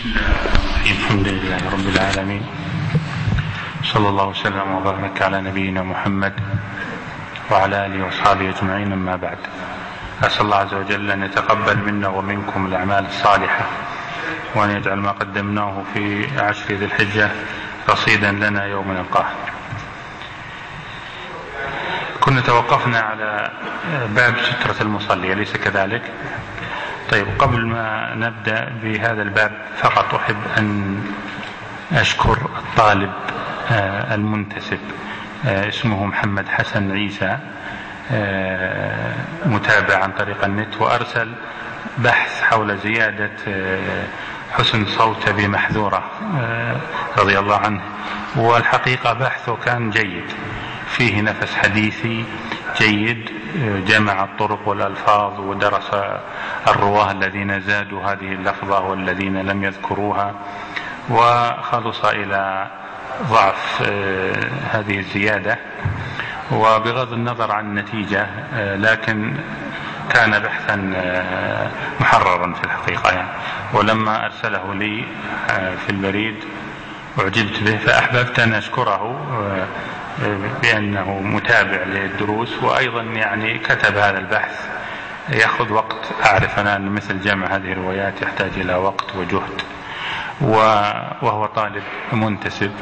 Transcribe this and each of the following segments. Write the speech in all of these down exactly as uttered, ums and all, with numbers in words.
بسم الله الرحمن الرحيم. الحمد لله رب العالمين، صلى الله وسلم وبارك على نبينا محمد وعلى آله وأصحابه أجمعين، أما بعد. أسأل الله عز وجل أن يتقبل منا ومنكم الأعمال الصالحة، وأن يجعل ما قدمناه في عشر ذي الحجة رصيدا لنا يوم نلقاه. كنا توقفنا على باب سترة المصلي، أليس كذلك؟ طيب، قبل ما نبدأ بهذا الباب فقط أحب أن أشكر الطالب المنتسب، اسمه محمد حسن عيسى، متابع عن طريق النت، وأرسل بحث حول زيادة حسن صوت بمحذورة رضي الله عنه، والحقيقة بحثه كان جيد، فيه نفس حديثي جيد، جمع الطرق والألفاظ ودرس الرواه الذين زادوا هذه اللفظة والذين لم يذكروها، وخلص إلى ضعف هذه الزيادة، وبغض النظر عن النتيجة لكن كان بحثا محررا في الحقيقة يعني. ولما أرسله لي في البريد أعجبت به، فأحببت أن أشكره بأنه متابع للدروس، وأيضا يعني كتب هذا البحث يأخذ وقت. أعرف أنا أن مثل جمع هذه الروايات يحتاج إلى وقت وجهد، وهو طالب منتسب،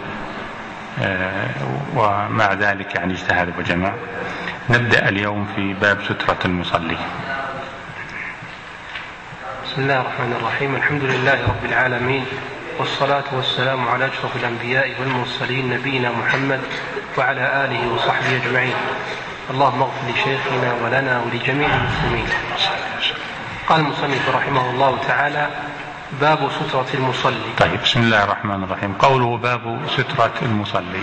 ومع ذلك يعني اجتهد وجمع. نبدأ اليوم في باب سترة المصلي. بسم الله الرحمن الرحيم. الحمد لله رب العالمين، والصلاة والسلام على أشرف الأنبياء والمرسلين نبينا محمد وعلى آله وصحبه أجمعين. اللهم اغفر لشيخنا ولنا ولجميع المسلمين. قال المصنف رحمه الله تعالى: باب سترة المصلي. طيب، بسم الله الرحمن الرحيم. قوله باب سترة المصلي،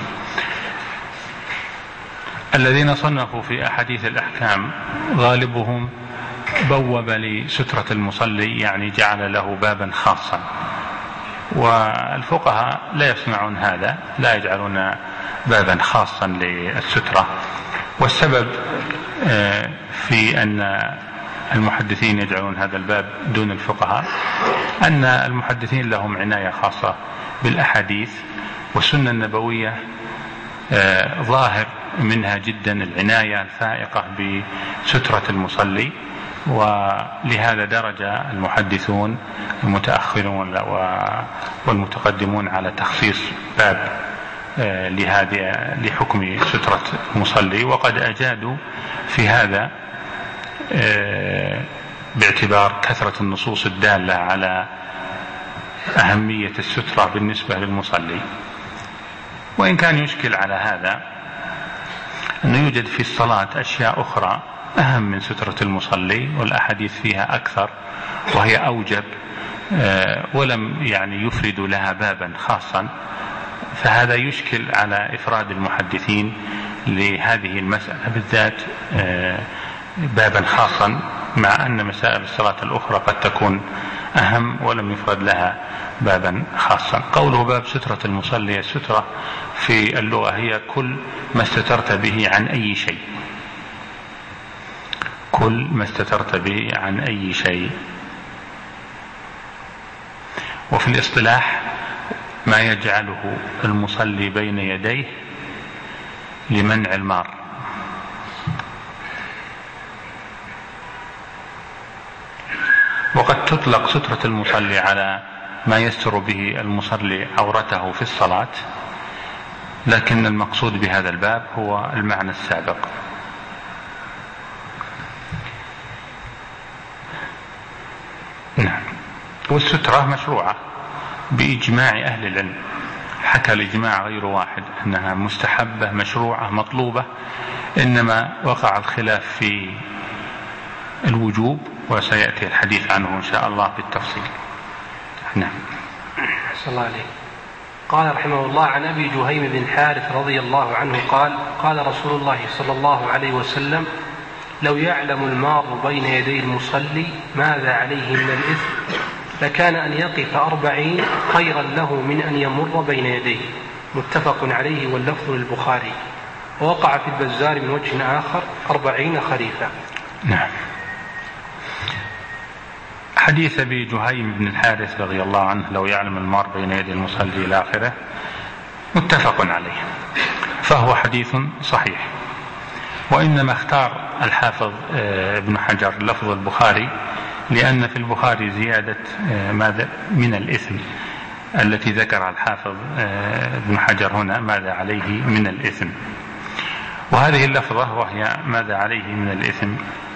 الذين صنفوا في أحاديث الأحكام غالبهم بوب لسترة المصلي، يعني جعل له بابا خاصا، والفقهاء لا يصنعون هذا، لا يجعلون بابا خاصا للسترة. والسبب في أن المحدثين يجعلون هذا الباب دون الفقهاء أن المحدثين لهم عناية خاصة بالأحاديث، والسنة النبوية ظاهر منها جدا العناية الفائقة بسترة المصلي، ولهذا درج المحدثون المتأخرون والمتقدمون على تخصيص باب لهذه لحكم سترة المصلي، وقد أجادوا في هذا باعتبار كثرة النصوص الدالة على أهمية السترة بالنسبة للمصلي. وإن كان يشكل على هذا أنه يوجد في الصلاة أشياء أخرى أهم من سترة المصلي، والأحاديث فيها أكثر وهي أوجب، ولم يعني يفردوا لها بابا خاصا، فهذا يشكل على إفراد المحدثين لهذه المسألة بالذات بابا خاصا، مع أن مسائل الصلاة الأخرى قد تكون أهم ولم يفرد لها بابا خاصا. قوله باب سترة المصلي، السترة في اللغة هي كل ما استترت به عن أي شيء، كل ما استترت به عن أي شيء. وفي الاصطلاح ما يجعله المصلي بين يديه لمنع المار. وقد تطلق سترة المصلي على ما يستر به المصلي عورته في الصلاة، لكن المقصود بهذا الباب هو المعنى السابق. نعم. والسترة مشروعة بإجماع أهل العلم، حكى الإجماع غير واحد أنها مستحبة مشروعة مطلوبة، إنما وقع الخلاف في الوجوب، وسيأتي الحديث عنه إن شاء الله بالتفصيل. نعم. صلى الله عليه. قال رحمه الله: عن أبي جهيم بن حارث رضي الله عنه قال: قال رسول الله صلى الله عليه وسلم: لو يعلم المار بين يدي المصلي ماذا عليه من الإثم لكان أن يقف أربعين خيرا له من أن يمر بين يديه. متفق عليه، واللفظ للبخاري. ووقع في البزار من وجه آخر: أربعين خريفا. نعم. حديث أبي جهيم بن الحارث رضي الله عنه لو يعلم المار بين يدي المصلي إلى آخره متفق عليه، فهو حديث صحيح. وإنما اختار الحافظ ابن حجر لفظ البخاري لأن في البخاري زيادة ماذا من الإثم التي ذكر الحافظ ابن حجر هنا ماذا عليه من الإثم، وهذه اللفظة وهي ماذا عليه من الإثم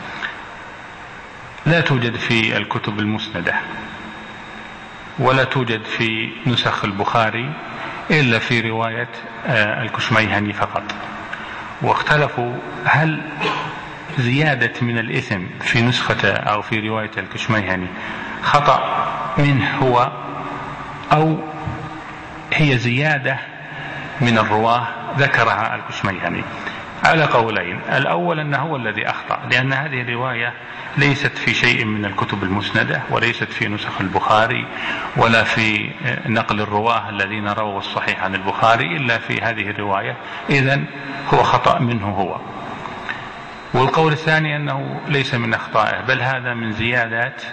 لا توجد في الكتب المسندة ولا توجد في نسخ البخاري إلا في رواية الكشميهني فقط. واختلفوا هل زيادة من الإثم في نسخة أو في رواية الكشميهني خطأ منه هو أو هي زيادة من الرواه ذكرها الكشميهني، على قولين. الأول أنه هو الذي أخطأ، لأن هذه الرواية ليست في شيء من الكتب المسندة وليست في نسخ البخاري ولا في نقل الرواه الذين رووا الصحيح عن البخاري إلا في هذه الرواية، إذن هو خطأ منه هو. والقول الثاني أنه ليس من أخطائه بل هذا من زيادات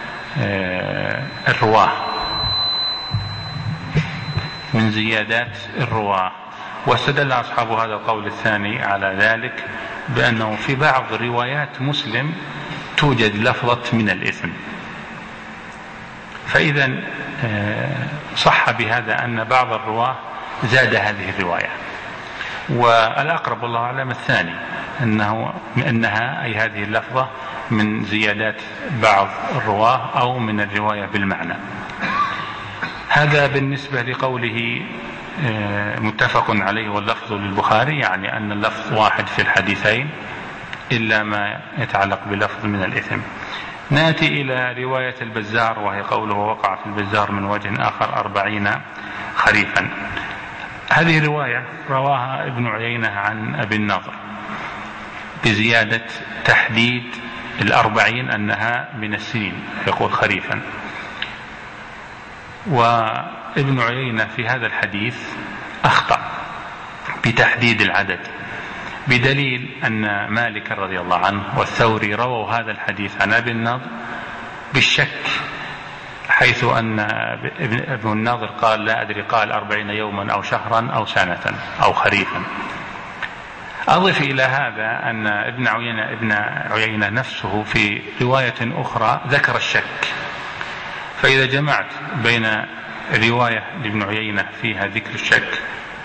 الرواه من زيادات الرواه واستدل أصحاب هذا القول الثاني على ذلك بأنه في بعض روايات مسلم توجد لفظة من الإثم، فإذا صح بهذا أن بعض الرواه زاد هذه الرواية. والأقرب الله أعلم الثاني أنه أنها أي هذه اللفظة من زيادات بعض الرواه أو من الرواية بالمعنى. هذا بالنسبة لقوله متفق عليه واللفظ للبخاري، يعني أن اللفظ واحد في الحديثين إلا ما يتعلق بلفظ من الإثم. نأتي إلى رواية البزار وهي قوله وقع في البزار من وجه آخر أربعين خريفا. هذه الرواية رواها ابن عيينة عن أبي النضر بزيادة تحديد الأربعين أنها من السنين، يقول خريفا. وابن عيينة في هذا الحديث أخطأ بتحديد العدد، بدليل أن مالك رضي الله عنه والثوري رووا هذا الحديث عن أبي النضر بالشك، حيث أن ابن النضر قال لا أدري قال أربعين يوما أو شهرا أو سنة أو خريفا. أضف إلى هذا أن ابن عيينة, ابن عيينة نفسه في رواية أخرى ذكر الشك، فإذا جمعت بين رواية لابن عيينة فيها ذكر الشك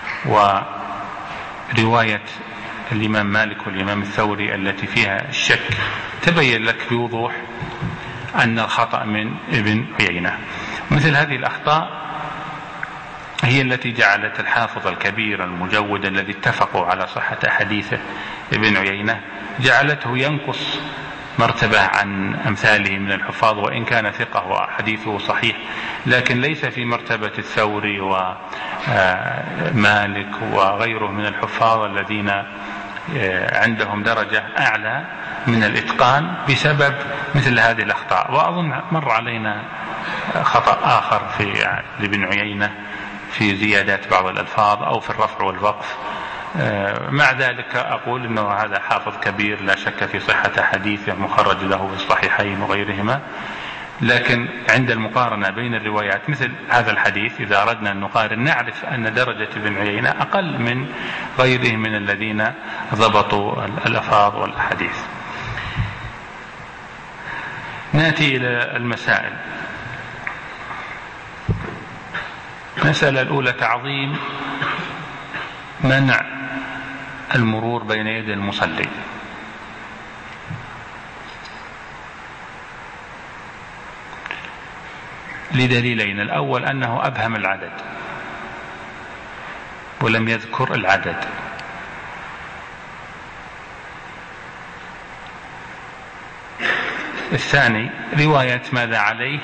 ورواية الإمام مالك والإمام الثوري التي فيها الشك تبين لك بوضوح أن الخطأ من ابن عيينة. مثل هذه الأخطاء هي التي جعلت الحافظ الكبير المجود الذي اتفقوا على صحة حديثه ابن عيينة جعلته ينقص مرتبة عن أمثاله من الحفاظ، وإن كان ثقة وحديثه صحيح، لكن ليس في مرتبة الثوري ومالك وغيره من الحفاظ الذين عندهم درجة أعلى من الإتقان بسبب مثل هذه الأخطاء. وأظن مر علينا خطأ آخر في لابن عيينة في زيادات بعض الألفاظ أو في الرفع والوقف. مع ذلك أقول أنه هذا حافظ كبير لا شك في صحة حديثه مخرج له في الصحيحين وغيرهما، لكن عند المقارنة بين الروايات مثل هذا الحديث إذا أردنا أن نقارن نعرف أن درجة ابن عيينة أقل من غيره من الذين ضبطوا الألفاظ والأحاديث. نأتي إلى المسائل. المسألة الأولى تعظيم منع المرور بين يدي المصلي. لدليلين: الأول أنه أبهم العدد ولم يذكر العدد، الثاني رواية ماذا عليه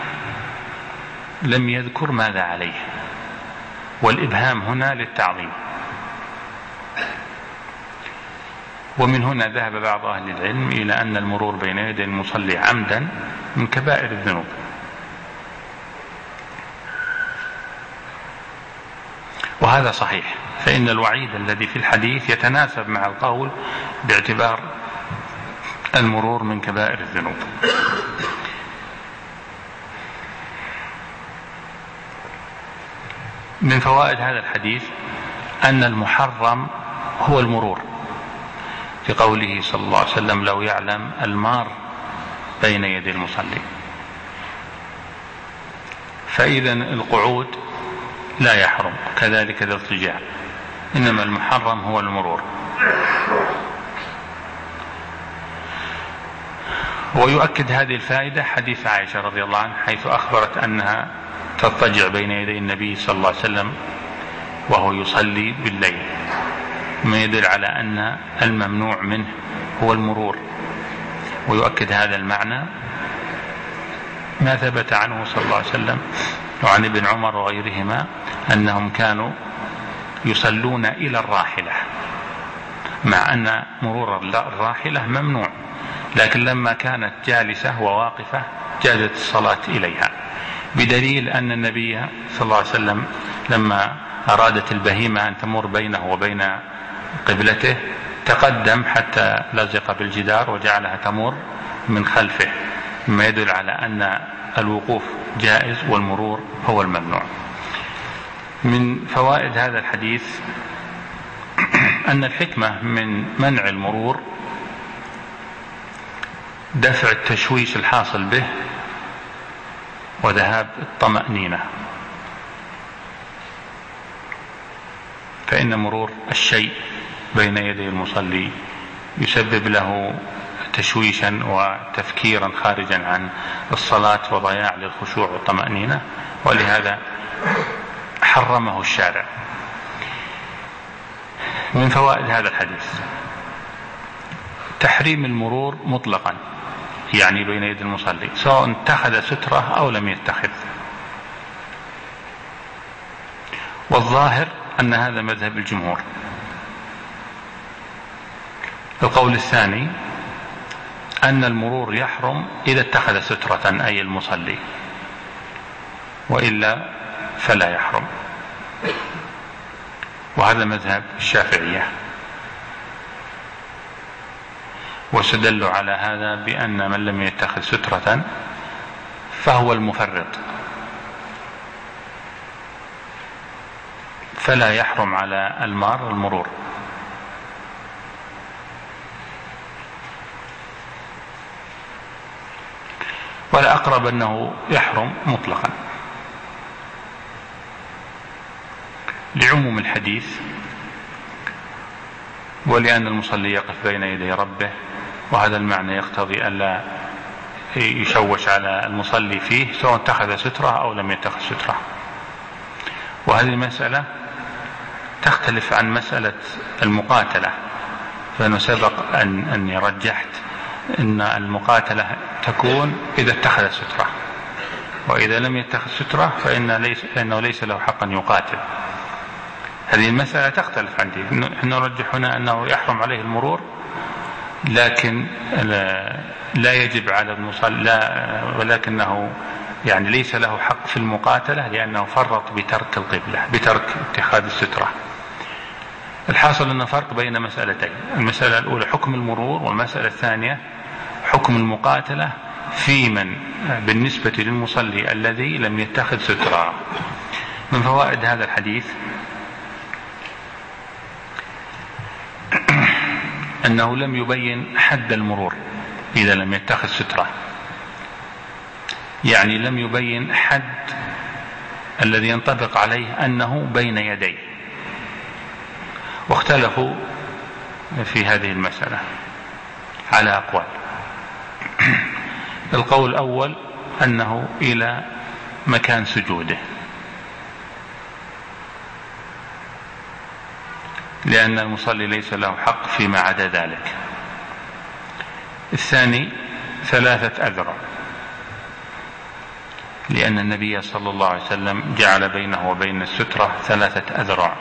لم يذكر ماذا عليه، والإبهام هنا للتعظيم. ومن هنا ذهب بعض أهل العلم إلى أن المرور بين يدي المصلي عمدا من كبائر الذنوب، وهذا صحيح، فإن الوعيد الذي في الحديث يتناسب مع القول باعتبار المرور من كبائر الذنوب. من فوائد هذا الحديث أن المحرم هو المرور، في قوله صلى الله عليه وسلم لو يعلم المار بين يدي المصلي. فإذا القعود لا يحرم، كذلك الاضطجاع، إنما المحرم هو المرور. ويؤكد هذه الفائدة حديث عائشة رضي الله عنها حيث أخبرت أنها تضطجع بين يدي النبي صلى الله عليه وسلم وهو يصلي بالليل، ما يدل على أن الممنوع منه هو المرور. ويؤكد هذا المعنى ما ثبت عنه صلى الله عليه وسلم وعن ابن عمر وغيرهما أنهم كانوا يصلون إلى الراحلة، مع أن مرور الراحلة ممنوع، لكن لما كانت جالسة وواقفة جازت الصلاة إليها، بدليل أن النبي صلى الله عليه وسلم لما أرادت البهيمة أن تمر بينه وبين قبلته تقدم حتى لزق بالجدار وجعلها تمر من خلفه، مما يدل على أن الوقوف جائز والمرور هو الممنوع. من فوائد هذا الحديث أن الحكمة من منع المرور دفع التشويش الحاصل به وذهاب الطمأنينة، فإن مرور الشيء بين يدي المصلي يسبب له تشويشا وتفكيرا خارجا عن الصلاة وضياع للخشوع والطمأنينة، ولهذا حرمه الشارع. من فوائد هذا الحديث تحريم المرور مطلقا، يعني بين يدي المصلي سواء اتخذ سترة أو لم يتخذ. والظاهر أن هذا مذهب الجمهور. القول الثاني أن المرور يحرم إذا اتخذ سترة أي المصلي، وإلا فلا يحرم، وهذا مذهب الشافعية. واستدلوا على هذا بأن من لم يتخذ سترة فهو المفرط، فلا يحرم على المار المرور. ولا أقرب أنه يحرم مطلقا لعموم الحديث، ولأن المصلي يقف بين يدي ربه، وهذا المعنى يقتضي ألا يشوش على المصلي فيه سواء اتخذ سترة أو لم يتخذ سترة. وهذه المسألة تختلف عن مسألة المقاتلة، فأنه سبق أن أني رجحت أن المقاتلة تكون إذا اتخذ سترة، وإذا لم يتخذ سترة فإن ليس فإنه ليس له حق أن يقاتل. هذه المسألة تختلف عندي، نحن نرجح هنا أنه يحرم عليه المرور، لكن لا يجب على المصلي، لا ولكنه يعني ليس له حق في المقاتلة لأنه فرط بترك القبلة، بترك اتخاذ السترة. الحاصل أن فرق بين مسألتين، المسألة الأولى حكم المرور، والمسألة الثانية حكم المقاتلة في من بالنسبة للمصلي الذي لم يتخذ سترة. من فوائد هذا الحديث أنه لم يبين حد المرور إذا لم يتخذ سترة، يعني لم يبين حد الذي ينطبق عليه أنه بين يديه، واختلفوا في هذه المسألة على أقوال. القول الأول أنه إلى مكان سجوده، لأن المصلي ليس له حق فيما عدا ذلك. الثاني ثلاثة أذرع، لأن النبي صلى الله عليه وسلم جعل بينه وبين السترة ثلاثة أذرع.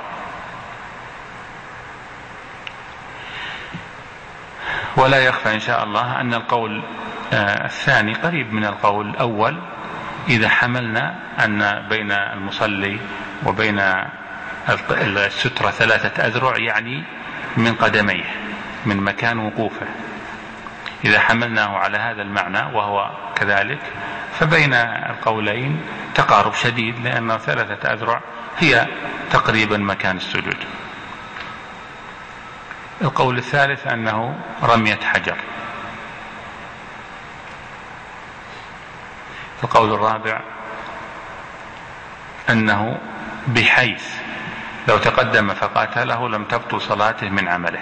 ولا يخفى إن شاء الله أن القول الثاني قريب من القول الأول، إذا حملنا أن بين المصلي وبين السترة ثلاثة أذرع يعني من قدميه، من مكان وقوفه. إذا حملناه على هذا المعنى وهو كذلك فبين القولين تقارب شديد، لأن ثلاثة أذرع هي تقريبا مكان السجود. القول الثالث أنه رمية حجر. القول الرابع أنه بحيث لو تقدم فقاتله لم تبطل صلاته من عمله،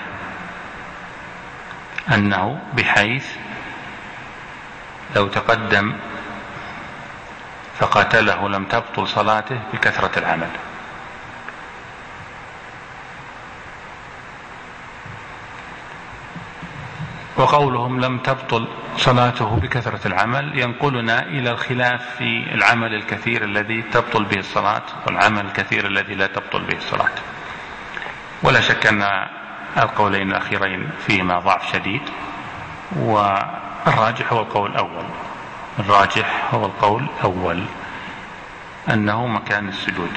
أنه بحيث لو تقدم فقاتله لم تبطل صلاته بكثرة العمل. وقولهم لم تبطل صلاته بكثرة العمل ينقلنا إلى الخلاف في العمل الكثير الذي تبطل به الصلاة والعمل الكثير الذي لا تبطل به الصلاة. ولا شك أن القولين الأخيرين فيهما ضعف شديد، والراجح هو القول الأول. الراجح هو القول الأول أنه مكان السجود.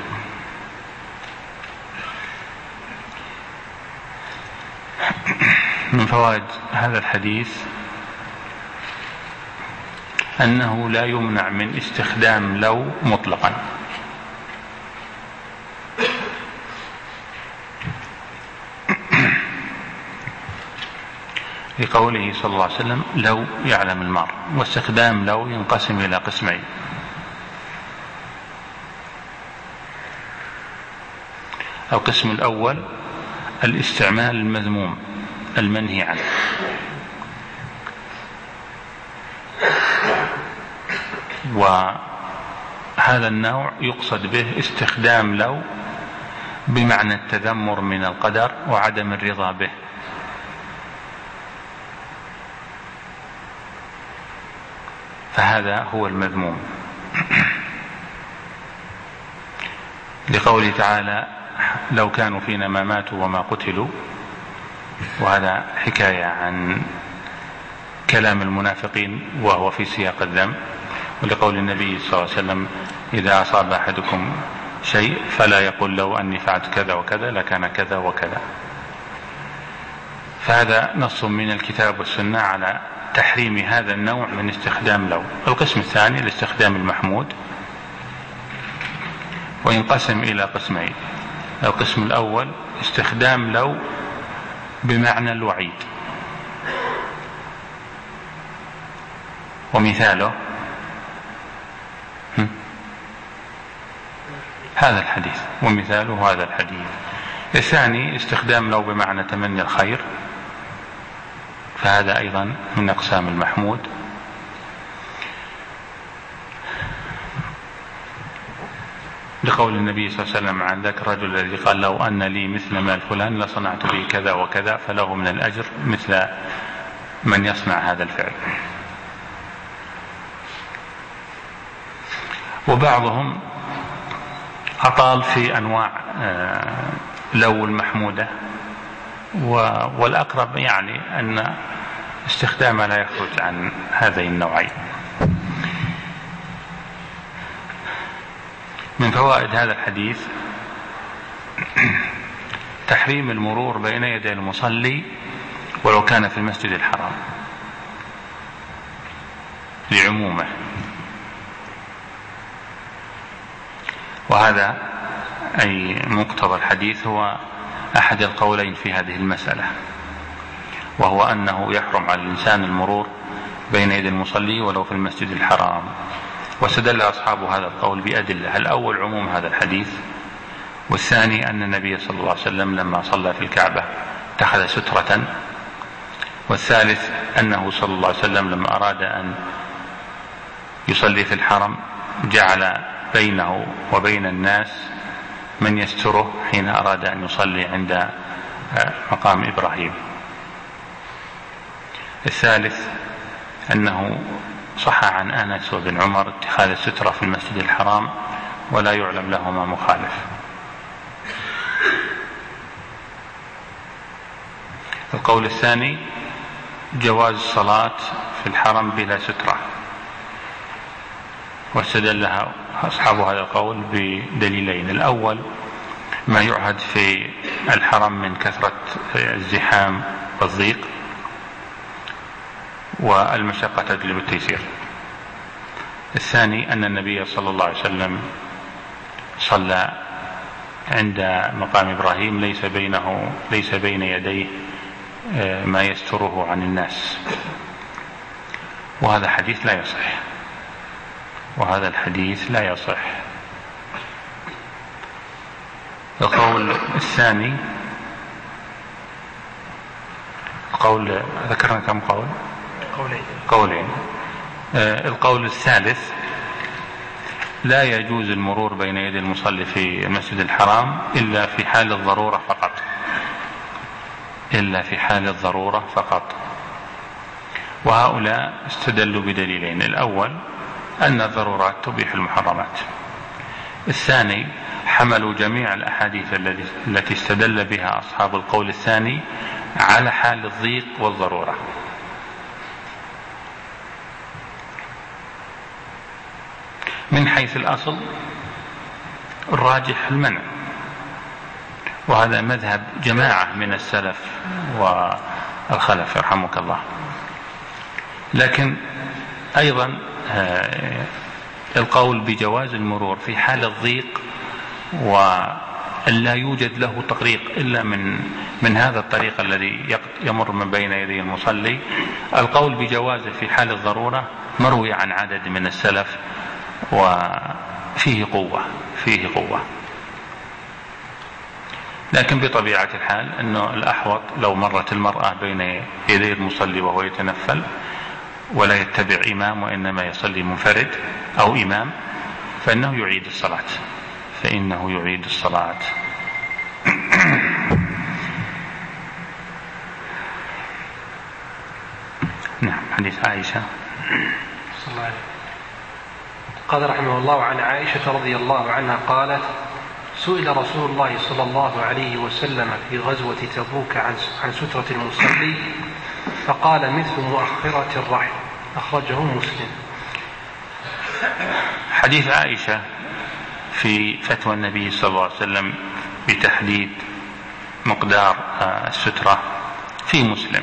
من فوائد هذا الحديث أنه لا يمنع من استخدام لو مطلقا، لقوله صلى الله عليه وسلم لو يعلم المار. واستخدام لو ينقسم إلى قسمين: القسم الأول الاستعمال المذموم المنهي عنه، وهذا النوع يقصد به استخدام لو بمعنى التذمر من القدر وعدم الرضا به، فهذا هو المذموم. لقوله تعالى لو كانوا فينا ما ماتوا وما قتلوا، وهذا حكاية عن كلام المنافقين وهو في سياق الذم. ولقول النبي صلى الله عليه وسلم إذا أصاب أحدكم شيء فلا يقول لو أني فعلت كذا وكذا لكان كذا وكذا. فهذا نص من الكتاب والسنة على تحريم هذا النوع من استخدام لو. القسم الثاني الاستخدام المحمود، وينقسم إلى قسمين: القسم الأول استخدام لو بمعنى الوعيد، ومثاله هذا الحديث، ومثاله هذا الحديث. الثاني استخدام لو بمعنى تمني الخير، فهذا أيضا من أقسام المحمود. لقول النبي صلى الله عليه وسلم عن ذاك الرجل الذي قال لو أن لي مثل مال فلان لصنعت به كذا وكذا فله من الأجر مثل من يصنع هذا الفعل. وبعضهم أطال في أنواع لو المحمودة، والأقرب يعني أن استخدامها لا يخرج عن هذين النوعين. من فوائد هذا الحديث تحريم المرور بين يدي المصلي ولو كان في المسجد الحرام لعمومه، وهذا أي مقتضى الحديث هو أحد القولين في هذه المسألة، وهو أنه يحرم على الإنسان المرور بين يدي المصلي ولو في المسجد الحرام. واستدل أصحاب هذا القول بأدلة: الأول عموم هذا الحديث، والثاني أن النبي صلى الله عليه وسلم لما صلى في الكعبة اتخذ سترة، والثالث أنه صلى الله عليه وسلم لما أراد أن يصلي في الحرم جعل بينه وبين الناس من يستره حين أراد أن يصلي عند مقام إبراهيم. الثالث أنه صح عن أنس وابن عمر اتخاذ السترة في المسجد الحرام ولا يعلم لهما مخالف. القول الثاني جواز الصلاة في الحرم بلا سترة، واستدلها أصحاب هذا القول بدليلين: الأول ما يعهد في الحرم من كثرة الزحام والضيق، والمشقة تجلب التيسير. الثاني أن النبي صلى الله عليه وسلم صلى عند مقام إبراهيم ليس بينه ليس بين يديه ما يستره عن الناس، وهذا حديث لا يصح، وهذا الحديث لا يصح. القول الثاني، قول ذكرنا كم قول؟ قولين. قولين. آه القول الثالث: لا يجوز المرور بين يدي المصلي في المسجد الحرام إلا في حال الضرورة فقط، إلا في حال الضرورة فقط. وهؤلاء استدلوا بدليلين: الأول أن الضرورات تبيح المحرمات، الثاني حملوا جميع الأحاديث التي استدل بها أصحاب القول الثاني على حال الضيق والضرورة. من حيث الأصل الراجح المنع، وهذا مذهب جماعة من السلف والخلف يرحمك الله. لكن أيضا القول بجواز المرور في حال الضيق وأن لا يوجد له طريق إلا من من هذا الطريق الذي يمر من بين يدي المصلي، القول بجوازه في حال الضرورة مروي عن عدد من السلف وفيه قوة فيه قوة. لكن بطبيعة الحال أنه الأحوط لو مرت المرأة بين يدي المصلي وهو يتنفل ولا يتبع إمام وإنما يصلي منفرد أو إمام فإنه يعيد الصلاة فإنه يعيد الصلاة. نعم. حديث عائشة. صلى الله عليه. قال رحمه الله: عن عائشة رضي الله عنها قالت: سئل رسول الله صلى الله عليه وسلم في غزوة تبوك عن سترة المصلي فقال: مثل مؤخرة الرحل. أخرجه مسلم. حديث عائشة في فتوى النبي صلى الله عليه وسلم بتحديد مقدار السترة في مسلم،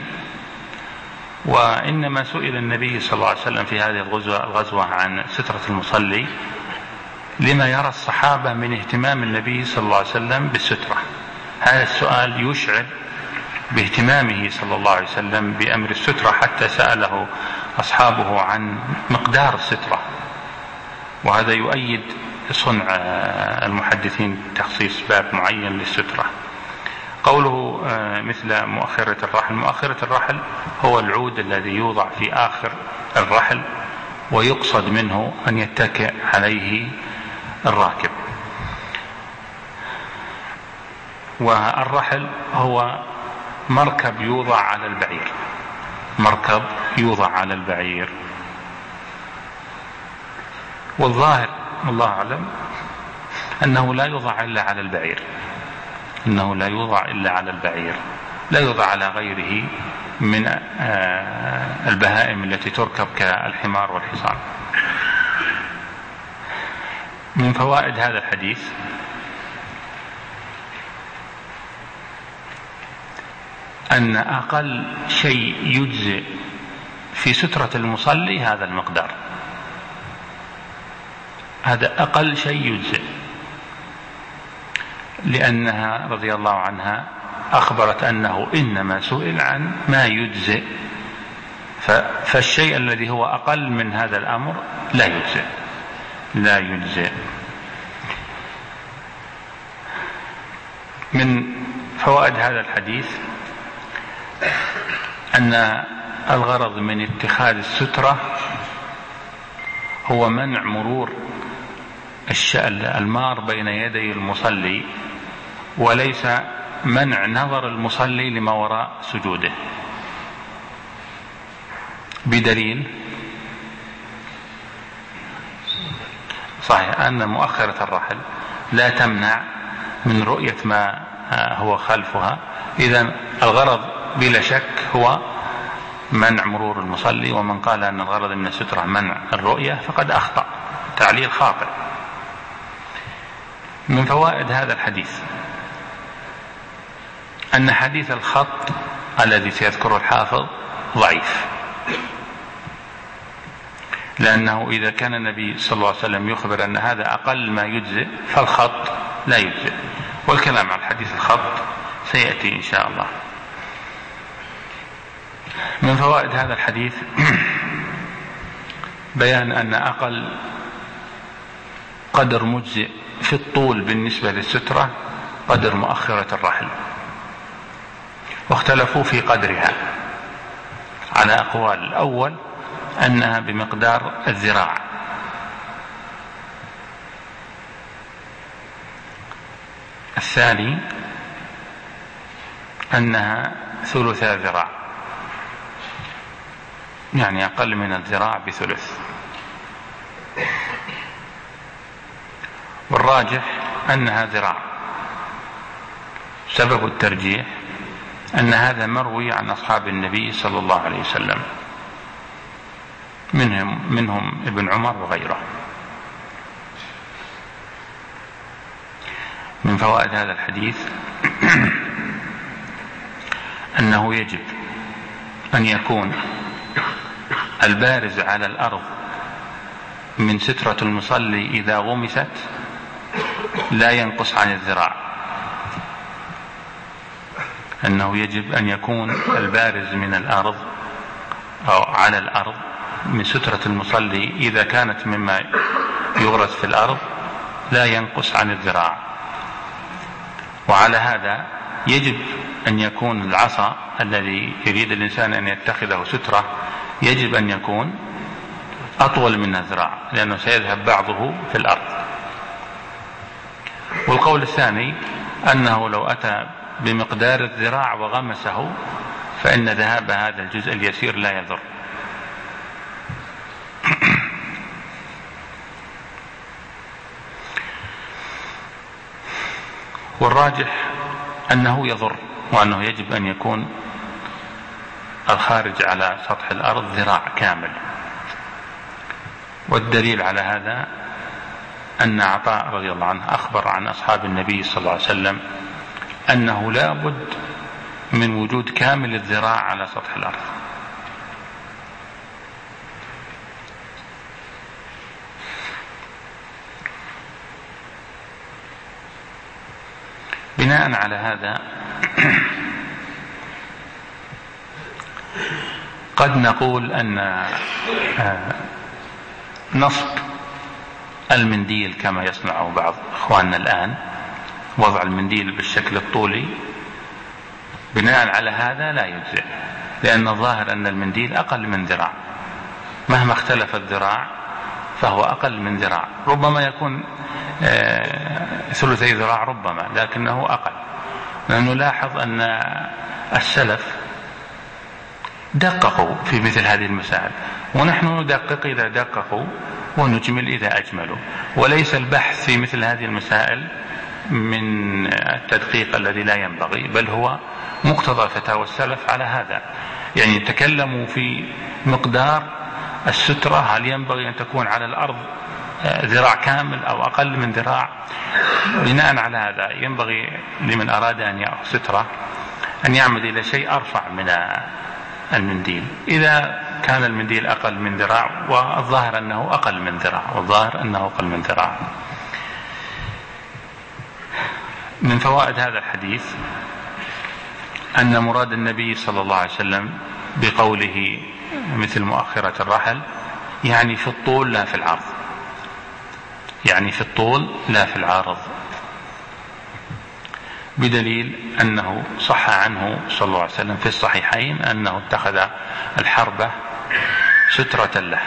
وإنما سئل النبي صلى الله عليه وسلم في هذه الغزوة, الغزوة عن سترة المصلي لما يرى الصحابة من اهتمام النبي صلى الله عليه وسلم بالسترة. هذا السؤال يشعر باهتمامه صلى الله عليه وسلم بأمر السترة حتى سأله أصحابه عن مقدار السترة، وهذا يؤيد صنع المحدثين تخصيص باب معين للسترة. قوله مثل مؤخرة الرحل، مؤخرة الرحل هو العود الذي يوضع في آخر الرحل ويقصد منه أن يتكئ عليه الراكب. والرحل هو مركب يوضع على البعير، مركب يوضع على البعير. والظاهر والله أعلم أنه لا يوضع إلا على البعير، أنه لا يوضع إلا على البعير، لا يوضع على غيره من البهائم التي تركب كالحمار والحصان. من فوائد هذا الحديث أن أقل شيء يجزئ في سترة المصلي هذا المقدار، هذا أقل شيء يجزئ، لأنها رضي الله عنها أخبرت أنه إنما سئل عن ما يجزئ، فالشيء الذي هو أقل من هذا الأمر لا يجزئ لا يجزئ. من فوائد هذا الحديث أن الغرض من اتخاذ السترة هو منع مرور المار بين يدي المصلي، وليس منع نظر المصلي لما وراء سجوده، بدليل صحيح أن مؤخرة الرحل لا تمنع من رؤية ما هو خلفها. إذن الغرض بلا شك هو منع مرور المصلي، ومن قال أن الغرض من السترة منع الرؤية فقد أخطأ تعليل خاطئ. من فوائد هذا الحديث أن حديث الخط الذي سيذكره الحافظ ضعيف، لأنه إذا كان النبي صلى الله عليه وسلم يخبر أن هذا أقل ما يجزئ فالخط لا يجزئ، والكلام عن حديث الخط سيأتي إن شاء الله. من فوائد هذا الحديث بيان أن أقل قدر مجزئ في الطول بالنسبة للسترة قدر مؤخرة الرحل، واختلفوا في قدرها على أقوال. الأول أنها بمقدار الذراع، الثاني أنها ثلثا ذراع، يعني أقل من الذراع بثلث، والراجح أنها ذراع. سبب الترجيح أن هذا مروي عن أصحاب النبي صلى الله عليه وسلم، منهم, منهم ابن عمر وغيره. من فوائد هذا الحديث أنه يجب أن يكون البارز على الأرض من سترة المصلي إذا غمست لا ينقص عن الذراع، أنه يجب أن يكون البارز من الأرض أو على الأرض من سترة المصلي إذا كانت مما يغرس في الأرض لا ينقص عن الذراع. وعلى هذا يجب أن يكون العصا الذي يريد الإنسان أن يتخذه سترة يجب أن يكون أطول من الذراع، لأنه سيذهب بعضه في الأرض. والقول الثاني أنه لو أتى بمقدار الذراع وغمسه فإن ذهاب هذا الجزء اليسير لا يضر. والراجح أنه يضر، وأنه يجب أن يكون الخارج على سطح الأرض ذراع كامل. والدليل على هذا أن عطاء رضي الله عنه أخبر عن أصحاب النبي صلى الله عليه وسلم أنه لا بد من وجود كامل الذراع على سطح الأرض. بناء على هذا قد نقول أن نصب المنديل كما يصنع بعض إخواننا الآن، وضع المنديل بالشكل الطولي، بناء على هذا لا يجزئ، لأن الظاهر أن المنديل أقل من ذراع، مهما اختلف الذراع فهو أقل من ذراع، ربما يكون ثلثي ذراع ربما، لكنه أقل. لأنه لاحظ أن السلف دققوا في مثل هذه المسائل، ونحن ندقق إذا دققوا ونجمل إذا أجملوا، وليس البحث في مثل هذه المسائل من التدقيق الذي لا ينبغي، بل هو مقتضى فتاوى السلف على هذا. يعني تكلموا في مقدار السترة، هل ينبغي أن تكون على الأرض ذراع كامل أو أقل من ذراع. بناء على هذا ينبغي لمن أراد أن يأخذ سترة أن يعمد إلى شيء أرفع من المنديل. إذا كان المنديل أقل من ذراع، والظاهر أنه أقل من ذراع، والظاهر أنه أقل من ذراع. من فوائد هذا الحديث أن مراد النبي صلى الله عليه وسلم بقوله مثل مؤخرة الرحل يعني في الطول لا في العرض، يعني في الطول لا في العرض، بدليل أنه صح عنه صلى الله عليه وسلم في الصحيحين أنه اتخذ الحربة سترة له،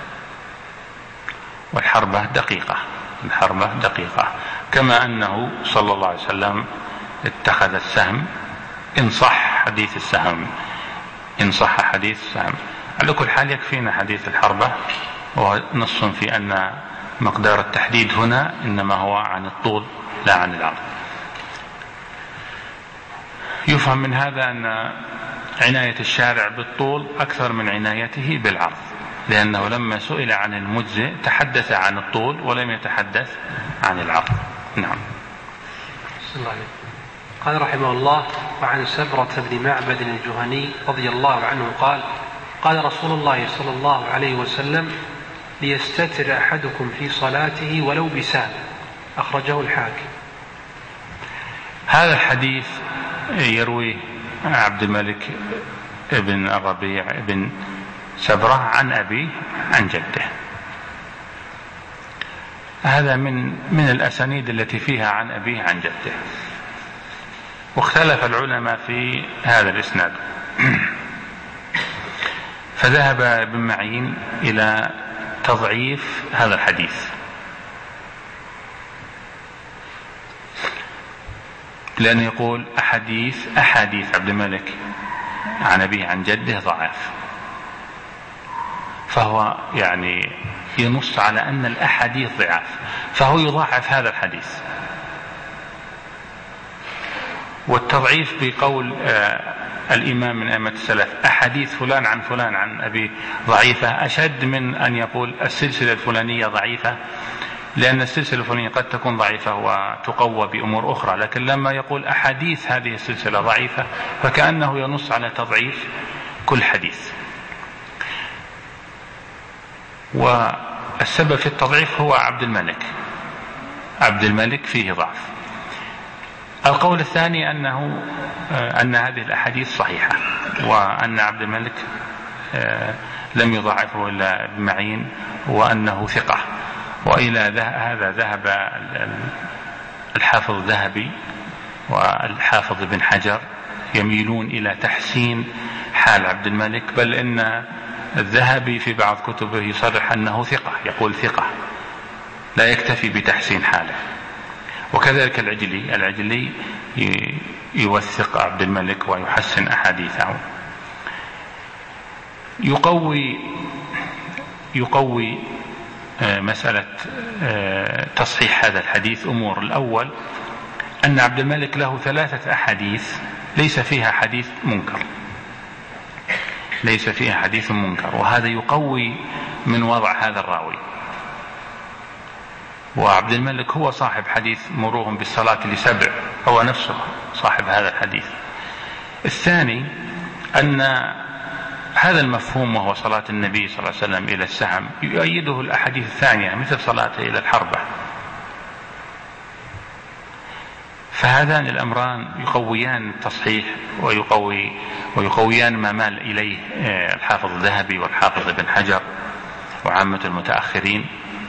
والحربة دقيقة، الحربة دقيقة، كما أنه صلى الله عليه وسلم اتخذ السهم، إن صح حديث السهم، إن صح حديث السهم. على كل حال يكفينا حديث الحربة، وهو نص في أن مقدار التحديد هنا إنما هو عن الطول لا عن العرض. يفهم من هذا أن عناية الشارع بالطول أكثر من عنايته بالعرض، لأنه لما سئل عن المجزئ تحدث عن الطول ولم يتحدث عن العرض. نعم. قال رحمه الله: وعن سبرة بن معبد الجهني رضي الله عنه قال: قال رسول الله صلى الله عليه وسلم: ليستتر أحدكم في صلاته ولو بسام. أخرجه الحاكم. هذا الحديث يرويه عبد الملك بن الربيع بن سبرة عن أبيه عن جده. هذا من من الأسانيد التي فيها عن أبيه عن جده. واختلف العلماء في هذا الإسناد، فذهب ابن معين إلى تضعيف هذا الحديث، لأنه يقول أحاديث أحاديث عبد الملك عن أبيه عن جده ضعاف، فهو يعني ينص على أن الأحاديث ضعاف، فهو يضاعف هذا الحديث. والتضعيف بقول آه الإمام من أئمة السلف أحاديث فلان عن فلان عن أبي ضعيفة أشد من أن يقول السلسلة الفلانية ضعيفة، لأن السلسلة الفلانية قد تكون ضعيفة وتقوى بأمور أخرى، لكن لما يقول أحاديث هذه السلسلة ضعيفة فكأنه ينص على تضعيف كل حديث. والسبب في التضعيف هو عبد الملك عبد الملك فيه ضعف. القول الثاني أنه أن هذه الأحاديث صحيحة، وأن عبد الملك لم يضعفه إلا ابن معين، وأنه ثقة. وإلى هذا ذهب الحافظ الذهبي والحافظ ابن حجر، يميلون إلى تحسين حال عبد الملك، بل إن الذهبي في بعض كتبه يصرح أنه ثقة، يقول ثقة لا يكتفي بتحسين حاله. وكذلك العجلي العجلي يوثق عبد الملك ويحسن أحاديثه. يقوي يقوي مسألة تصحيح هذا الحديث أمور. الأول أن عبد الملك له ثلاثة أحاديث ليس فيها حديث منكر ليس فيها حديث منكر وهذا يقوي من وضع هذا الراوي. وعبد الملك هو صاحب حديث مروهم بالصلاة لسبع، هو نفسه صاحب هذا الحديث. الثاني أن هذا المفهوم وهو صلاة النبي صلى الله عليه وسلم إلى السهم يؤيده الأحاديث الثانية مثل صلاته إلى الحربة. فهذان الأمران يقويان التصحيح ويقوي ويقويان ما مال إليه الحافظ الذهبي والحافظ ابن حجر وعامة المتأخرين.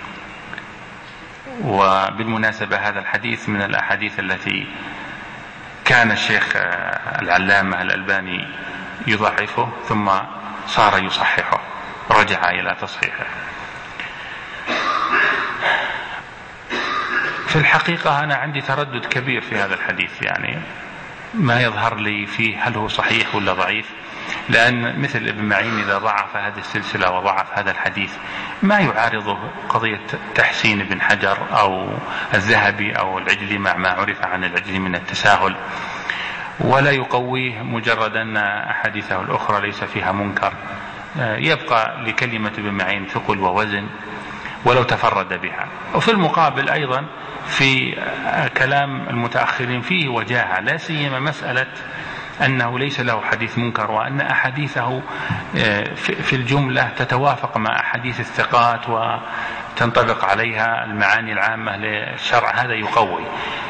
وبالمناسبة هذا الحديث من الأحاديث التي كان الشيخ العلامة الألباني يضعفه ثم صار يصححه، رجع إلى تصحيحه. في الحقيقة أنا عندي تردد كبير في هذا الحديث، يعني ما يظهر لي فيه هل هو صحيح ولا ضعيف، لأن مثل ابن معين إذا ضعف هذه السلسلة وضعف هذا الحديث ما يعارضه قضية تحسين ابن حجر أو الذهبي أو العجلي مع ما عرف عن العجلي من التساهل، ولا يقويه مجرد أن أحاديثه الأخرى ليس فيها منكر. يبقى لكلمة ابن معين ثقل ووزن ولو تفرد بها. وفي المقابل أيضا في كلام المتأخرين فيه وجاهة، لا سيما مسألة أنه ليس له حديث منكر، وأن أحاديثه في الجملة تتوافق مع أحاديث الثقات وتنطبق عليها المعاني العامة للشرع. هذا يقوي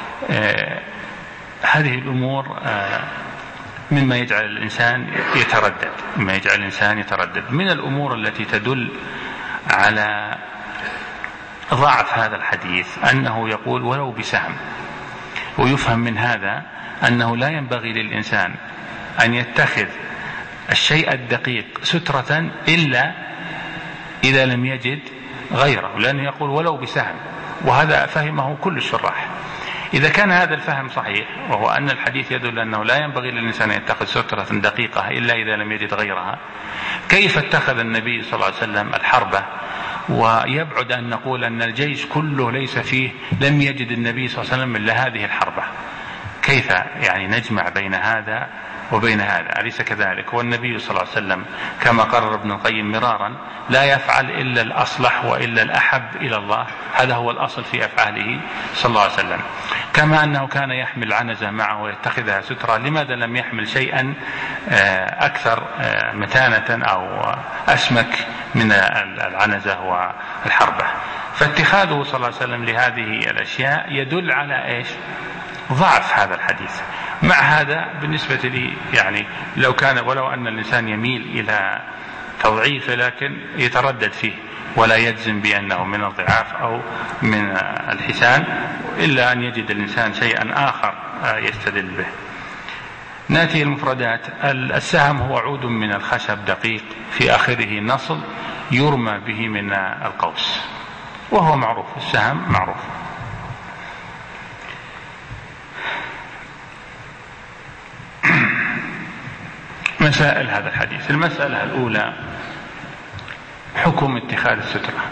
هذه الأمور مما يجعل الإنسان يتردد مما يجعل الإنسان يتردد من الأمور التي تدل على ضعف هذا الحديث أنه يقول ولو بسهم. ويفهم من هذا أنه لا ينبغي للإنسان أن يتخذ الشيء الدقيق سترة إلا إذا لم يجد غيره، لأنه يقول ولو بسهم، وهذا فهمه كل الشراح. إذا كان هذا الفهم صحيح، وهو أن الحديث يدل أنه لا ينبغي للإنسان أن يتخذ سترة دقيقة إلا إذا لم يجد غيرها، كيف اتخذ النبي صلى الله عليه وسلم الحربة؟ ويبعد أن نقول أن الجيش كله ليس فيه لم يجد النبي صلى الله عليه وسلم إلا هذه الحربة. كيف يعني نجمع بين هذا وبين هذا؟ أليس كذلك؟ والنبي صلى الله عليه وسلم كما قرر ابن القيم مرارا لا يفعل إلا الأصلح وإلا الأحب إلى الله، هذا هو الأصل في أفعاله صلى الله عليه وسلم. كما أنه كان يحمل عنزة معه ويتخذها سترة، لماذا لم يحمل شيئا أكثر متانة أو أسمك من العنزة والحربة؟ فاتخاذه صلى الله عليه وسلم لهذه الأشياء يدل على إيش؟ ضعف هذا الحديث. مع هذا بالنسبة لي يعني لو كان ولو أن الإنسان يميل إلى تضعيفه لكن يتردد فيه ولا يجزم بأنه من الضعاف أو من الحسان، إلا أن يجد الإنسان شيئا آخر يستدل به. نأتي المفردات. السهم هو عود من الخشب دقيق في آخره نصل يرمى به من القوس، وهو معروف، السهم معروف. مسائل هذا الحديث. المسألة الأولى حكم اتخاذ السترة.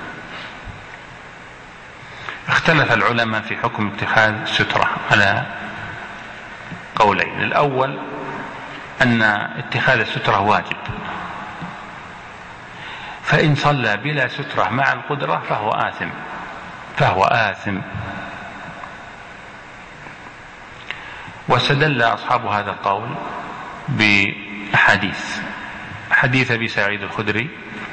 اختلف العلماء في حكم اتخاذ السترة على قولين. الأول أن اتخاذ السترة واجب، فإن صلى بلا سترة مع القدرة فهو آثم فهو آثم واستدل أصحاب هذا القول بحديث حديث أبي سعيد الخدري: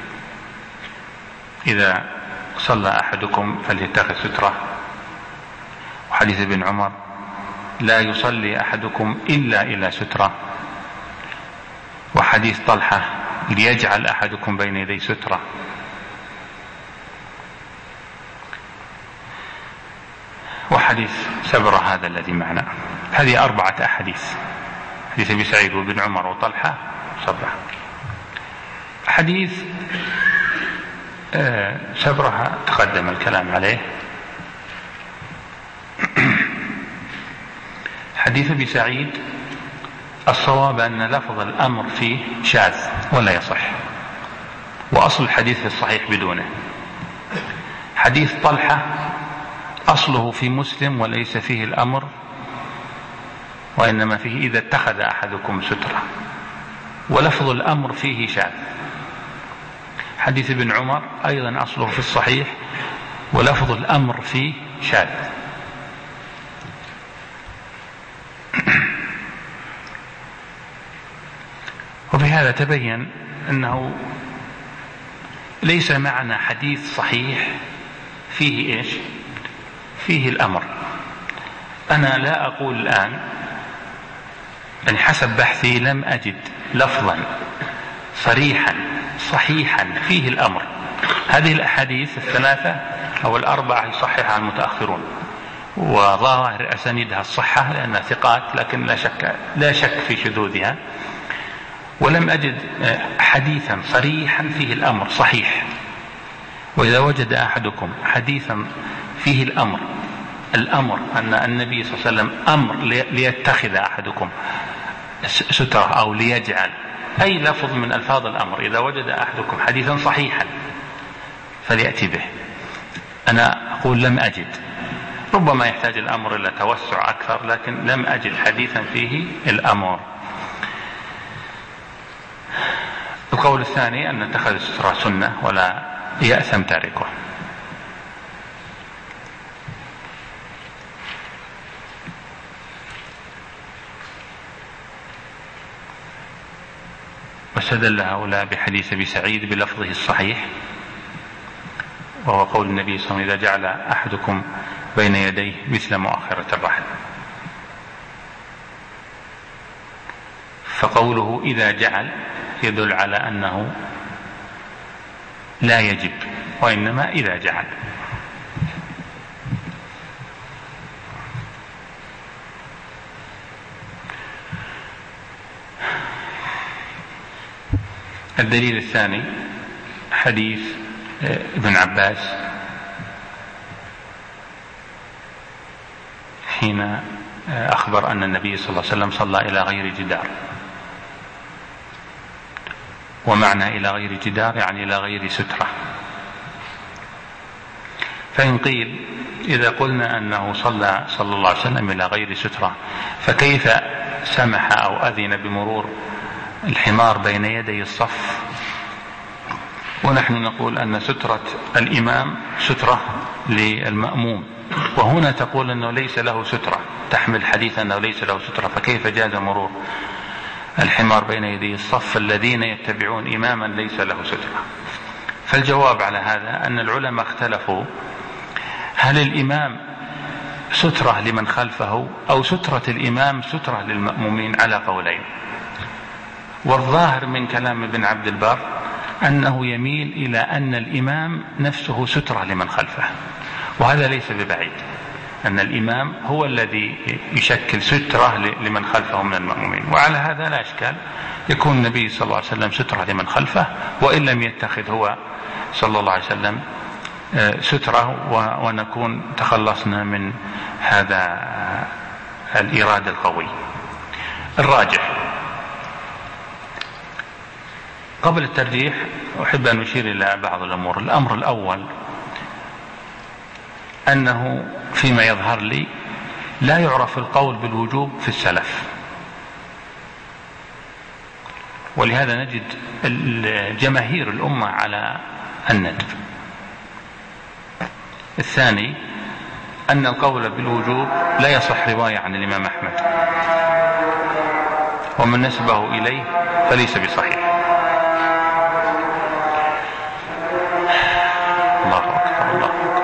إذا صلى أحدكم فليتخذ سترة، وحديث ابن عمر: لا يصلي أحدكم إلا إلى سترة، وحديث طلحة: ليجعل أحدكم بين يدي سترة. وحديث سبرة هذا الذي معنا. هذه أربعة أحاديث: حديث أبي سعيد وابن عمر وطلحة وسبرة. حديث سبرة تقدم الكلام عليه. حديث أبي سعيد الصواب أن لفظ الأمر فيه شاذ ولا يصح، وأصل الحديث في الصحيح بدونه. حديث طلحة أصله في مسلم وليس فيه الأمر، وإنما فيه إذا اتخذ أحدكم سترة، ولفظ الأمر فيه شاذ. حديث ابن عمر أيضا أصله في الصحيح ولفظ الأمر فيه شاذ. وبهذا تبين أنه ليس معنى حديث صحيح فيه إيش؟ فيه الأمر. أنا لا أقول الآن، يعني حسب بحثي لم أجد لفظا صريحا صحيحا فيه الأمر. هذه الأحاديث الثلاثة أو الأربعة يصححها المتأخرون، وظاهر أسانيدها الصحة لأنها ثقات، لكن لا شك لا شك في شذوذها. ولم أجد حديثا صريحا فيه الأمر صحيح. وإذا وجد أحدكم حديثا فيه الأمر الأمر أن النبي صلى الله عليه وسلم أمر ليتخذ أحدكم سترة أو ليجعل أي لفظ من ألفاظ الأمر، إذا وجد أحدكم حديثا صحيحا فليأتي به. أنا أقول لم أجد، ربما يحتاج الأمر إلى توسع أكثر، لكن لم أجد حديثا فيه الأمر. القول الثاني أن اتخذ السترة سنة ولا يأثم تاركه. واستدل هؤلاء بحديث أبي سعيد بلفظه الصحيح، وهو قول النبي صلى الله عليه وسلم: إذا جعل أحدكم بين يديه مثل مؤخرة الرحل. فقوله إذا جعل يدل على أنه لا يجب، وإنما إذا جعل. الدليل الثاني حديث ابن عباس حين أخبر أن النبي صلى الله عليه وسلم صلى إلى غير جدار. ومعنى إلى غير جدار يعني إلى غير سترة. فإن قيل إذا قلنا أنه صلى صلى الله عليه وسلم إلى غير سترة، فكيف سمح أو أذن بمرور الحمار بين يدي الصف؟ ونحن نقول أن سترة الإمام سترة للمأموم، وهنا تقول أنه ليس له سترة، تحمل حديث أنه ليس له سترة، فكيف جاز مرور الحمار بين يدي الصف الذين يتبعون إماما ليس له سترة؟ فالجواب على هذا أن العلماء اختلفوا هل الإمام سترة لمن خلفه أو سترة الإمام سترة للمأمومين على قولين. والظاهر من كلام ابن عبد البر أنه يميل إلى أن الإمام نفسه سترة لمن خلفه، وهذا ليس ببعيد، أن الإمام هو الذي يشكل سترة لمن خلفه من المأمومين. وعلى هذا لا إشكال، يكون النبي صلى الله عليه وسلم سترة لمن خلفه، وإن لم يتخذ هو صلى الله عليه وسلم سترة، ونكون تخلصنا من هذا الإرادة القوي. الراجح قبل الترجيح أحب أن أشير إلى بعض الأمور. الأمر الأول أنه فيما يظهر لي لا يعرف القول بالوجوب في السلف، ولهذا نجد جماهير الأمة على الندب. الثاني أن القول بالوجوب لا يصح رواية عن الإمام أحمد، ومن نسبه إليه فليس بصحيح. الله أكبر الله أكبر.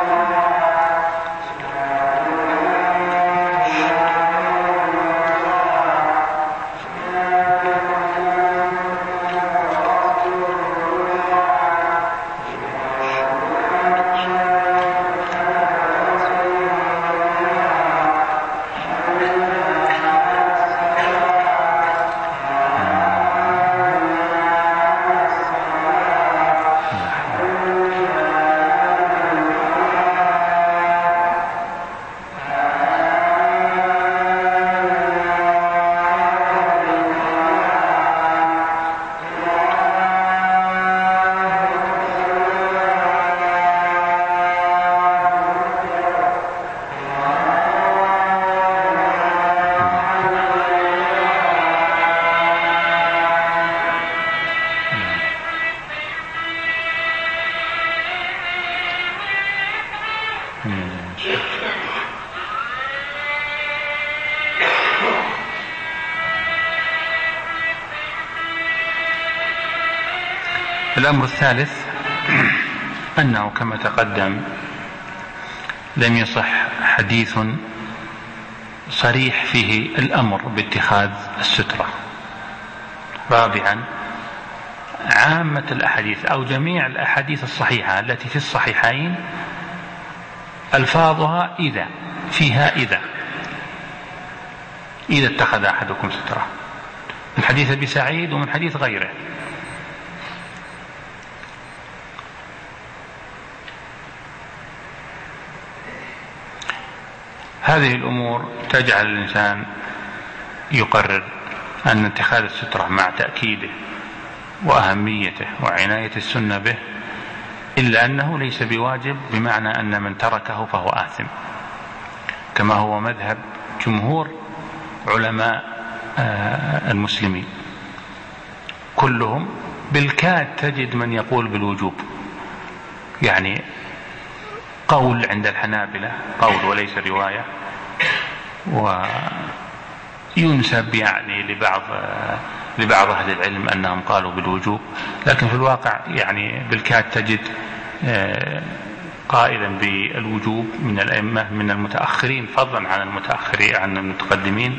الأمر الثالث أنه كما تقدم لم يصح حديث صريح فيه الأمر باتخاذ السترة. رابعا عامة الأحاديث أو جميع الأحاديث الصحيحة التي في الصحيحين ألفاظها إذا، فيها إذا إذا اتخذ أحدكم سترة، من حديث أبي سعيد ومن حديث غيره. هذه الأمور تجعل الإنسان يقرر أن اتخاذ السترة مع تأكيده وأهميته وعناية السنة به، إلا أنه ليس بواجب، بمعنى أن من تركه فهو آثم، كما هو مذهب جمهور علماء المسلمين كلهم. بالكاد تجد من يقول بالوجوب، يعني قول عند الحنابلة قول وليس رواية، وينسب يعني لبعض لبعض أهل العلم أنهم قالوا بالوجوب، لكن في الواقع يعني بالكاد تجد قائلا بالوجوب من الأئمة من المتأخرين فضلا عن المتأخرين عن المتقدمين.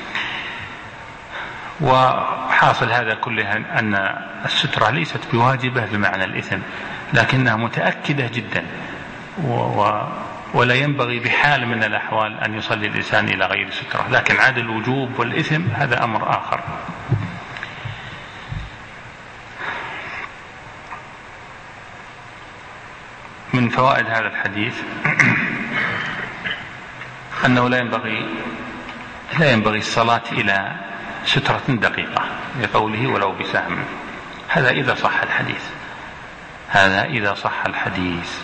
وحاصل هذا كله أن السترة ليست بواجبة بمعنى الإثم، لكنها متأكدة جدا، و ولا ينبغي بحال من الأحوال أن يصلي الإنسان إلى غير سترة. لكن عاد الوجوب والإثم هذا أمر آخر. من فوائد هذا الحديث أنه لا ينبغي لا ينبغي الصلاة إلى سترة دقيقة، لقوله ولو بسهم. هذا إذا صح الحديث، هذا إذا صح الحديث.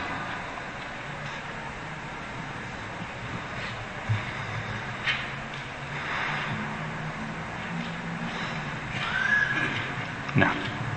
نعم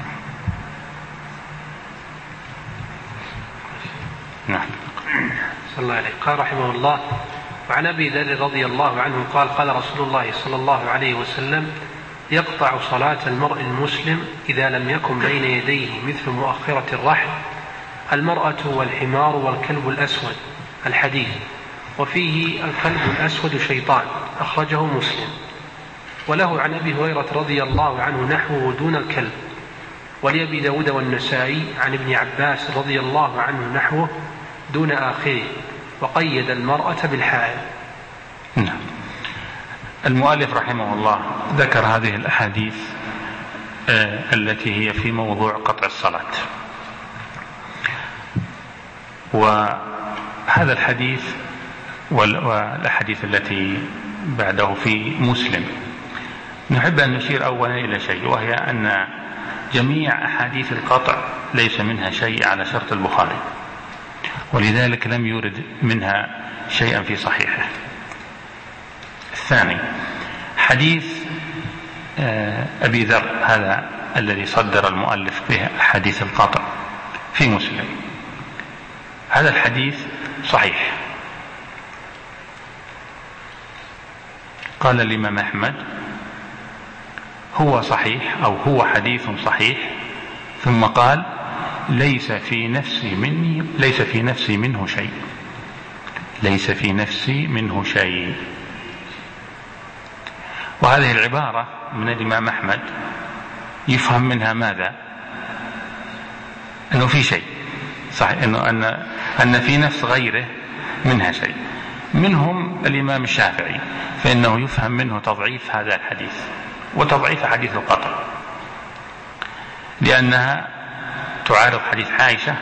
نعم. صلى الله عليه. قال رحمه الله: وعن أبي ذر رضي الله عنه قال: قال رسول الله صلى الله عليه وسلم: يقطع صلاة المرء المسلم إذا لم يكن بين يديه مثل مؤخرة الرحل المرأة والحمار والكلب الأسود. الحديث. وفيه الكلب الأسود شيطان، أخرجه مسلم. وله عن أبي هريرة رضي الله عنه نحوه دون الكلب. ولأبي داود والنسائي عن ابن عباس رضي الله عنه نحوه دون آخره، وقيد المرأة بالحائل. نعم. المؤلف رحمه الله ذكر هذه الأحاديث آه التي هي في موضوع قطع الصلاة. وهذا الحديث والأحاديث التي بعده في مسلم نحب أن نشير أولا إلى شيء، وهي أن جميع أحاديث القطع ليس منها شيء على شرط البخاري، ولذلك لم يورد منها شيئا في صحيحه. الثاني حديث أبي ذر هذا الذي صدر المؤلف به حديث القطع في مسلم، هذا الحديث صحيح. قال الإمام أحمد هو صحيح أو هو حديث صحيح، ثم قال ليس في نفسي مني ليس في نفسي منه شيء ليس في نفسي منه شيء. وهذه العبارة من الإمام أحمد يفهم منها ماذا؟ أنه في شيء صحيح، أنه أن أن في نفس غيره منها شيء. منهم الإمام الشافعي، فإنه يفهم منه تضعيف هذا الحديث وتضعيف حديث القطع، لأنها تعارض حديث عائشة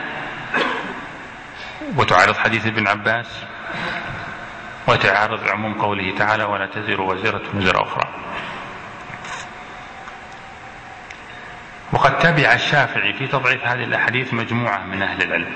وتعارض حديث ابن عباس وتعارض عموم قوله تعالى ولا تزر وزرة وزر أخرى. وقد تبع الشافعي في تضعيف هذه الأحاديث مجموعة من أهل العلم،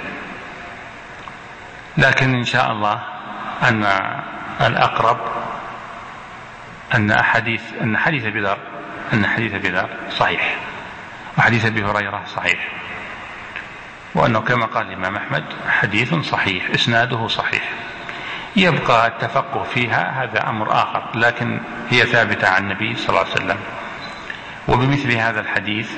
لكن إن شاء الله أن الأقرب أن أحاديث أن حديث أبي ذر أن حديث أبي ذر صحيح، وحديث أبي هريرة صحيح، وأنه كما قال الإمام أحمد حديث صحيح إسناده صحيح. يبقى التفقه فيها هذا أمر آخر، لكن هي ثابتة عن النبي صلى الله عليه وسلم. وبمثل هذا الحديث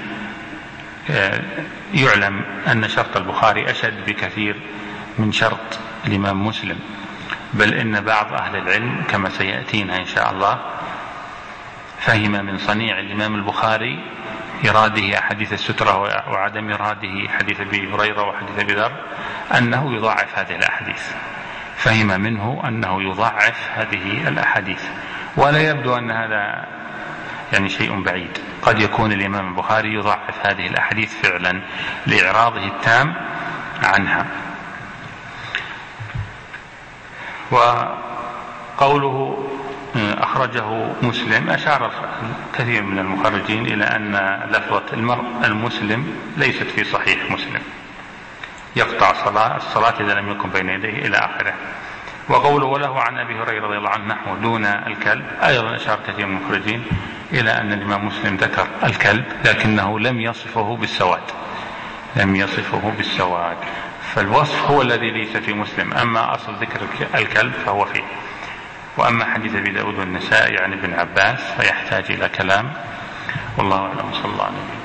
يعلم أن شرط البخاري أشد بكثير من شرط الإمام مسلم، بل إن بعض أهل العلم كما سيأتينا إن شاء الله فهم من صنيع الإمام البخاري إراده أحاديث السترة وعدم إراده حديث أبي هريرة وحديث أبي ذر أنه يضاعف هذه الأحاديث، فهم منه أنه يضاعف هذه الأحاديث. ولا يبدو أن هذا يعني شيء بعيد، قد يكون الإمام البخاري يضاعف هذه الأحاديث فعلا لإعراضه التام عنها. وقوله أخرجه مسلم أشار كثير من المخرجين إلى أن لفظة المرء المسلم ليست في صحيح مسلم، يقطع الصلاة, الصلاة إذا لم يكن بين يديه إلى آخره. وقوله وله عن أبي هريرة رضي الله عنه نحو دون الكلب أيضا أشار كثير من المخرجين إلى أن الإمام مسلم ذكر الكلب لكنه لم يصفه بالسواد لم يصفه بالسواد فالوصف هو الذي ليس في مسلم، أما أصل ذكر الكلب فهو فيه. وأما حديث أبي داود والنسائي عن ابن عباس فيحتاج إلى كلام، والله أعلم. صلى الله عليه وسلم.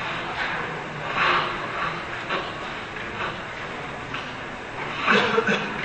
Thank you.